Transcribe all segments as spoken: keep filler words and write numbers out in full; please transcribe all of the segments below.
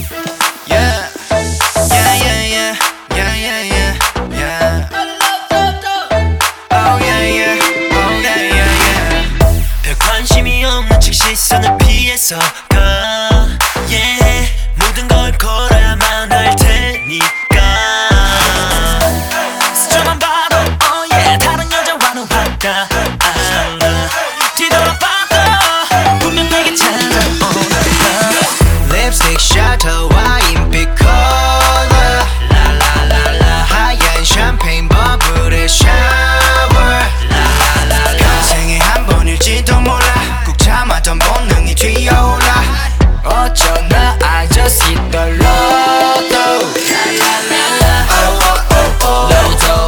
Yeah, yeah, yeah, yeah, yeah, yeah, yeah, yeah. Oh yeah, yeah, oh yeah, yeah, yeah. 별 관심이 없는 척 시선을 피해서가 yeah. 모든 걸 걸어야만 할 테니까 스쳐만 봐도 oh yeah. 다른 여자와는 바꿔 알아. 뒤돌아봐도 분명 내게 찾아오는 립스틱 셔터 와인빛 컬러 라라라라 하얀 샴페인 버블의 샤워 라라라라 평생에 한 번일지도 몰라 꾹 참았던 본능이 튀어올라 어쩌나 I just hit the lotto 라라라라 로또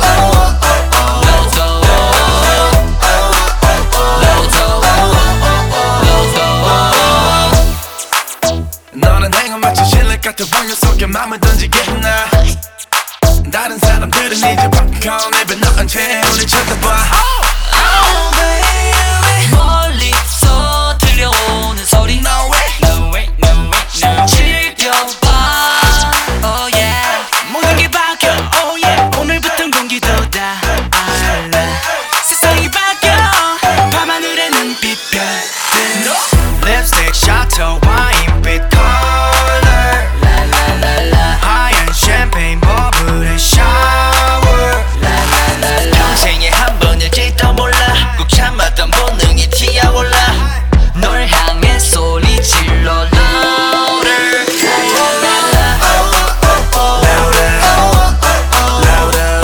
너는 내가 마치 실내 같은 원료 속에 맘을 던지겠나 다른 사람들은 이제 popcorn 입에 넣은 채 우릴 쳐다봐 Oh baby 멀리서 들려오는 소리 No way No way No way No 즐겨봐 Oh yeah 모든 게 바뀌어 Oh yeah 오늘부턴 공기도 다 알아 세상이 바뀌어 밤하늘의 눈빛별들 립스틱 셔터 와인빛 컬러 라라라라 하얀 샴페인 버블의 샤워 라라라라 평생에 한 번일지도 몰라 꾹 참았던 본능이 튀어올라 널 향해 소리 질러 louder 라라라라 louder louder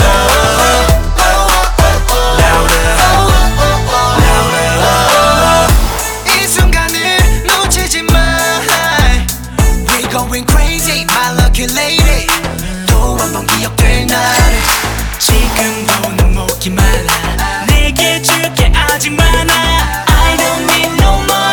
louder 이 순간을 놓치지 마 We're going crazy my lucky lady 또 한 번 기억될 나를 지금도 눈목이 말라 내게 줄 게 아직 많아 I don't need no more